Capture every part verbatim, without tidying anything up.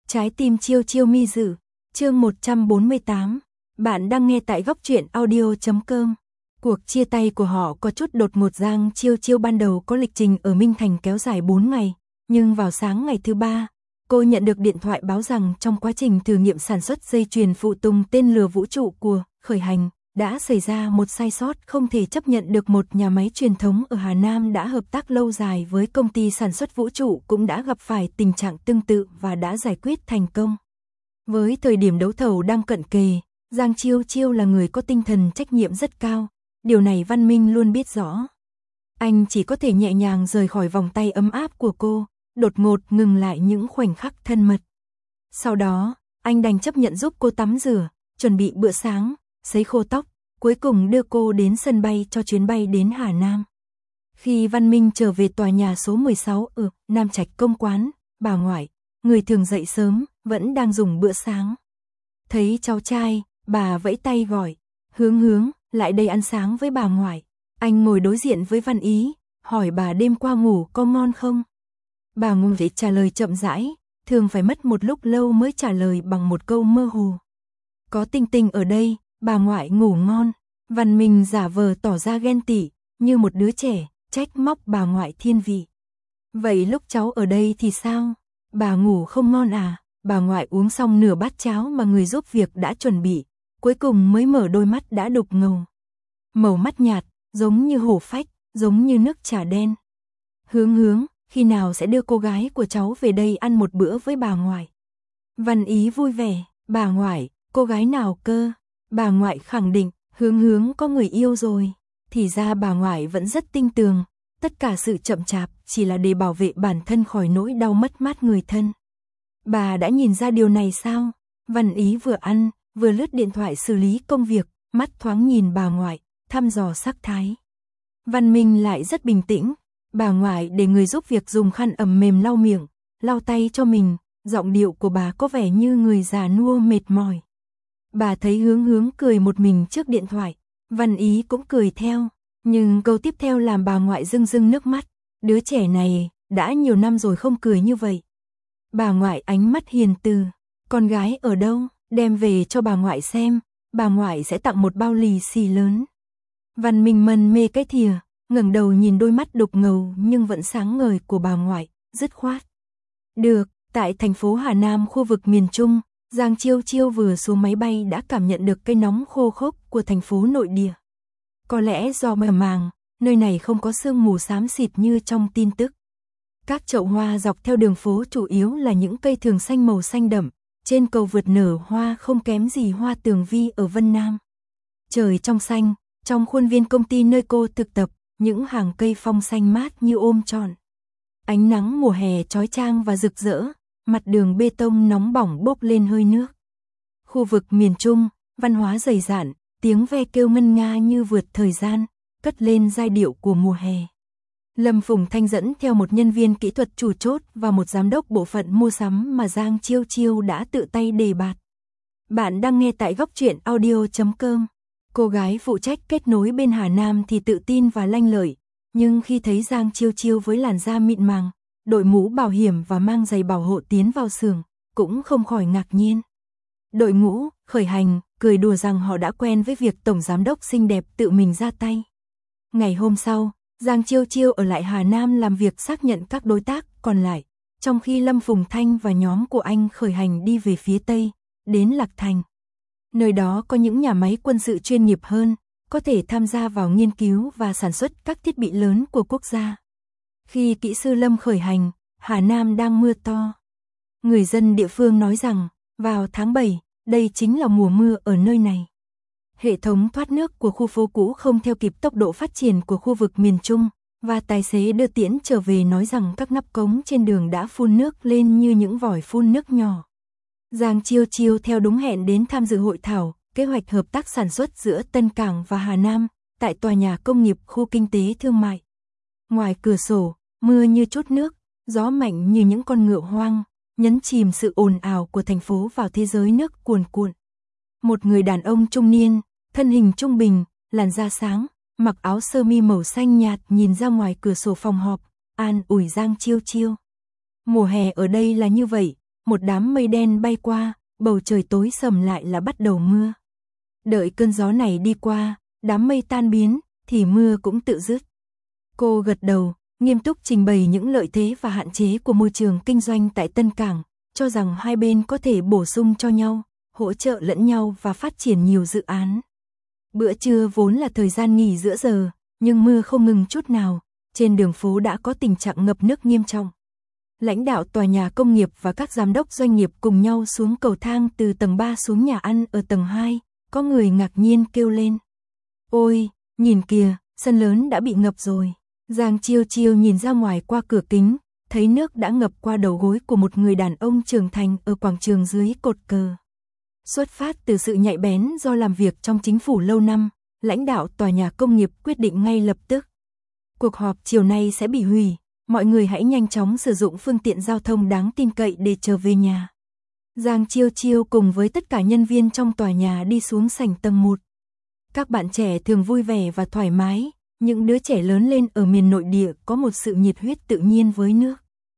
Trái tim chiêu chiêu mi dự, chương một trăm bốn mươi tám. Bạn đang nghe tại góc truyện audio chấm com. Cuộc chia tay của họ có chút đột ngột. Giang Chiêu Chiêu ban đầu có lịch trình ở Minh Thành kéo dài bốn ngày, nhưng vào sáng ngày thứ ba, cô nhận được điện thoại báo rằng trong quá trình thử nghiệm sản xuất dây chuyền phụ tùng tên lửa vũ trụ của Khởi Hành, đã xảy ra một sai sót không thể chấp nhận được. Một nhà máy truyền thống ở Hà Nam đã hợp tác lâu dài với công ty sản xuất vũ trụ cũng đã gặp phải tình trạng tương tự và đã giải quyết thành công. Với thời điểm đấu thầu đang cận kề, Giang Chiêu Chiêu là người có tinh thần trách nhiệm rất cao, điều này Văn Minh luôn biết rõ. Anh chỉ có thể nhẹ nhàng rời khỏi vòng tay ấm áp của cô, đột ngột ngừng lại những khoảnh khắc thân mật. Sau đó, anh đành chấp nhận giúp cô tắm rửa, chuẩn bị bữa sáng, sấy khô tóc, cuối cùng đưa cô đến sân bay cho chuyến bay đến Hà Nam. Khi Văn Minh trở về tòa nhà số mười sáu ở Nam Trạch Công Quán, bà ngoại, người thường dậy sớm, vẫn đang dùng bữa sáng. Thấy cháu trai, bà vẫy tay gọi, Hướng Hướng, lại đây ăn sáng với bà ngoại. Anh ngồi đối diện với Văn Ý, hỏi bà đêm qua ngủ có ngon không? Bà ngủ để trả lời chậm rãi, thường phải mất một lúc lâu mới trả lời bằng một câu mơ hồ. Có Tinh Tinh ở đây, bà ngoại ngủ ngon. Văn Minh giả vờ tỏ ra ghen tị, như một đứa trẻ, trách móc bà ngoại thiên vị. Vậy lúc cháu ở đây thì sao? Bà ngủ không ngon à? Bà ngoại uống xong nửa bát cháo mà người giúp việc đã chuẩn bị, cuối cùng mới mở đôi mắt đã đục ngầu. Màu mắt nhạt, giống như hổ phách, giống như nước trà đen. Hướng Hướng, khi nào sẽ đưa cô gái của cháu về đây ăn một bữa với bà ngoại? Văn Ý vui vẻ, bà ngoại, cô gái nào cơ? Bà ngoại khẳng định, Hướng Hướng có người yêu rồi. Thì ra bà ngoại vẫn rất tinh tường, tất cả sự chậm chạp chỉ là để bảo vệ bản thân khỏi nỗi đau mất mát người thân. Bà đã nhìn ra điều này sao? Văn Ý vừa ăn, vừa lướt điện thoại xử lý công việc, mắt thoáng nhìn bà ngoại, thăm dò sắc thái. Văn Minh lại rất bình tĩnh, bà ngoại để người giúp việc dùng khăn ẩm mềm lau miệng, lau tay cho mình, giọng điệu của bà có vẻ như người già nua mệt mỏi. Bà thấy Hướng Hướng cười một mình trước điện thoại, Văn Ý cũng cười theo, nhưng câu tiếp theo làm bà ngoại rưng rưng nước mắt, đứa trẻ này, đã nhiều năm rồi không cười như vậy. Bà ngoại ánh mắt hiền từ, con gái ở đâu, đem về cho bà ngoại xem, bà ngoại sẽ tặng một bao lì xì lớn. Văn Minh mân mê cái thìa, ngẩng đầu nhìn đôi mắt đục ngầu nhưng vẫn sáng ngời của bà ngoại, dứt khoát. Được, tại thành phố Hà Nam khu vực miền Trung, Giang Chiêu Chiêu vừa xuống máy bay đã cảm nhận được cái nóng khô khốc của thành phố nội địa. Có lẽ do mờ màng, nơi này không có sương mù xám xịt như trong tin tức. Các chậu hoa dọc theo đường phố chủ yếu là những cây thường xanh màu xanh đậm, trên cầu vượt nở hoa không kém gì hoa tường vi ở Vân Nam. Trời trong xanh, trong khuôn viên công ty nơi cô thực tập, những hàng cây phong xanh mát như ôm trọn. Ánh nắng mùa hè chói chang và rực rỡ, mặt đường bê tông nóng bỏng bốc lên hơi nước. Khu vực miền Trung, văn hóa dày dạn, tiếng ve kêu ngân nga như vượt thời gian, cất lên giai điệu của mùa hè. Lâm Phùng Thanh dẫn theo một nhân viên kỹ thuật chủ chốt và một giám đốc bộ phận mua sắm mà Giang Chiêu Chiêu đã tự tay đề bạt. Bạn đang nghe tại góc truyện audio chấm com. Cô gái phụ trách kết nối bên Hà Nam thì tự tin và lanh lợi, nhưng khi thấy Giang Chiêu Chiêu với làn da mịn màng, đội mũ bảo hiểm và mang giày bảo hộ tiến vào xưởng, cũng không khỏi ngạc nhiên. Đội ngũ, Khởi Hành, cười đùa rằng họ đã quen với việc tổng giám đốc xinh đẹp tự mình ra tay. Ngày hôm sau, Giang Chiêu Chiêu ở lại Hà Nam làm việc xác nhận các đối tác còn lại, trong khi Lâm Phùng Thanh và nhóm của anh Khởi Hành đi về phía Tây, đến Lạc Thành. Nơi đó có những nhà máy quân sự chuyên nghiệp hơn, có thể tham gia vào nghiên cứu và sản xuất các thiết bị lớn của quốc gia. Khi kỹ sư Lâm khởi hành, Hà Nam đang mưa to. Người dân địa phương nói rằng, vào tháng bảy, đây chính là mùa mưa ở nơi này. Hệ thống thoát nước của khu phố cũ không theo kịp tốc độ phát triển của khu vực miền Trung, và tài xế đưa Tiễn trở về nói rằng các nắp cống trên đường đã phun nước lên như những vòi phun nước nhỏ. Giang Chiêu Chiêu theo đúng hẹn đến tham dự hội thảo, kế hoạch hợp tác sản xuất giữa Tân Cảng và Hà Nam, tại tòa nhà công nghiệp khu kinh tế thương mại. Ngoài cửa sổ, mưa như trút nước, gió mạnh như những con ngựa hoang, nhấn chìm sự ồn ào của thành phố vào thế giới nước cuồn cuộn. Một người đàn ông trung niên, thân hình trung bình, làn da sáng, mặc áo sơ mi màu xanh nhạt nhìn ra ngoài cửa sổ phòng họp, an ủi Giang Chiêu Chiêu. Mùa hè ở đây là như vậy, một đám mây đen bay qua, bầu trời tối sầm lại là bắt đầu mưa. Đợi cơn gió này đi qua, đám mây tan biến, thì mưa cũng tự dứt. Cô gật đầu, nghiêm túc trình bày những lợi thế và hạn chế của môi trường kinh doanh tại Tân Cảng, cho rằng hai bên có thể bổ sung cho nhau, hỗ trợ lẫn nhau và phát triển nhiều dự án. Bữa trưa vốn là thời gian nghỉ giữa giờ, nhưng mưa không ngừng chút nào, trên đường phố đã có tình trạng ngập nước nghiêm trọng. Lãnh đạo tòa nhà công nghiệp và các giám đốc doanh nghiệp cùng nhau xuống cầu thang từ tầng ba xuống nhà ăn ở tầng hai, có người ngạc nhiên kêu lên. Ôi, nhìn kìa, sân lớn đã bị ngập rồi. Giang Chiêu Chiêu nhìn ra ngoài qua cửa kính, thấy nước đã ngập qua đầu gối của một người đàn ông trưởng thành ở quảng trường dưới cột cờ. Xuất phát từ sự nhạy bén do làm việc trong chính phủ lâu năm, lãnh đạo tòa nhà công nghiệp quyết định ngay lập tức. Cuộc họp chiều nay sẽ bị hủy, mọi người hãy nhanh chóng sử dụng phương tiện giao thông đáng tin cậy để trở về nhà. Giang Chiêu Chiêu cùng với tất cả nhân viên trong tòa nhà đi xuống sảnh tầng một. Các bạn trẻ thường vui vẻ và thoải mái, những đứa trẻ lớn lên ở miền nội địa có một sự nhiệt huyết tự nhiên với nước.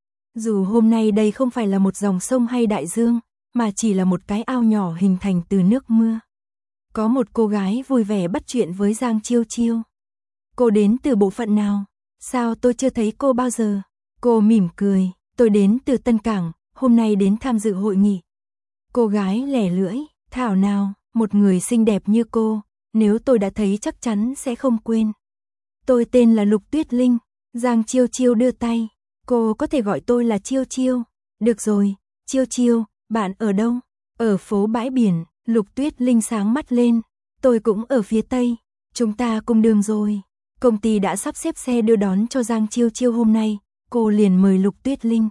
Dù hôm nay đây không phải là một dòng sông hay đại dương, mà chỉ là một cái ao nhỏ hình thành từ nước mưa. Có một cô gái vui vẻ bắt chuyện với Giang Chiêu Chiêu. Cô đến từ bộ phận nào? Sao tôi chưa thấy cô bao giờ? Cô mỉm cười, tôi đến từ Tân Cảng, hôm nay đến tham dự hội nghị. Cô gái lẻ lưỡi, thảo nào, một người xinh đẹp như cô, nếu tôi đã thấy chắc chắn sẽ không quên. Tôi tên là Lục Tuyết Linh. Giang Chiêu Chiêu đưa tay, cô có thể gọi tôi là Chiêu Chiêu. Được rồi, Chiêu Chiêu, bạn ở đâu? Ở phố bãi biển. Lục Tuyết Linh sáng mắt lên, tôi cũng ở phía Tây, chúng ta cùng đường rồi. Công ty đã sắp xếp xe đưa đón cho Giang Chiêu Chiêu hôm nay, cô liền mời Lục Tuyết Linh.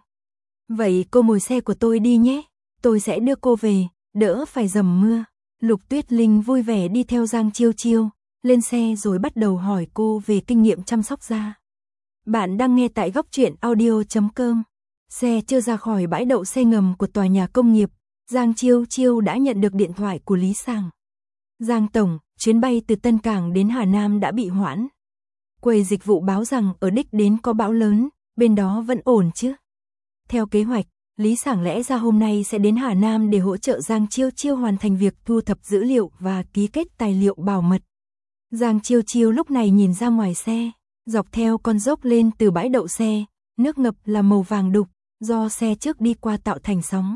Vậy cô ngồi xe của tôi đi nhé, tôi sẽ đưa cô về, đỡ phải dầm mưa. Lục Tuyết Linh vui vẻ đi theo Giang Chiêu Chiêu, lên xe rồi bắt đầu hỏi cô về kinh nghiệm chăm sóc da. Bạn đang nghe tại góc truyện audio chấm com. Xe chưa ra khỏi bãi đậu xe ngầm của tòa nhà công nghiệp, Giang Chiêu Chiêu đã nhận được điện thoại của Lý Sàng. Giang Tổng, chuyến bay từ Tân Cảng đến Hà Nam đã bị hoãn. Quầy dịch vụ báo rằng ở đích đến có bão lớn, bên đó vẫn ổn chứ? Theo kế hoạch, Lý Sàng lẽ ra hôm nay sẽ đến Hà Nam để hỗ trợ Giang Chiêu Chiêu hoàn thành việc thu thập dữ liệu và ký kết tài liệu bảo mật. Giang Chiêu Chiêu lúc này nhìn ra ngoài xe, dọc theo con dốc lên từ bãi đậu xe, nước ngập là màu vàng đục, do xe trước đi qua tạo thành sóng.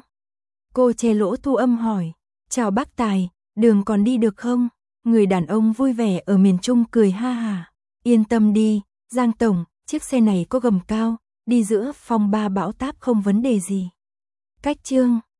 Cô che lỗ thu âm hỏi, chào bác Tài, đường còn đi được không? Người đàn ông vui vẻ ở miền Trung cười ha hà, yên tâm đi, Giang Tổng, chiếc xe này có gầm cao, đi giữa phong ba bão táp không vấn đề gì. Cách chương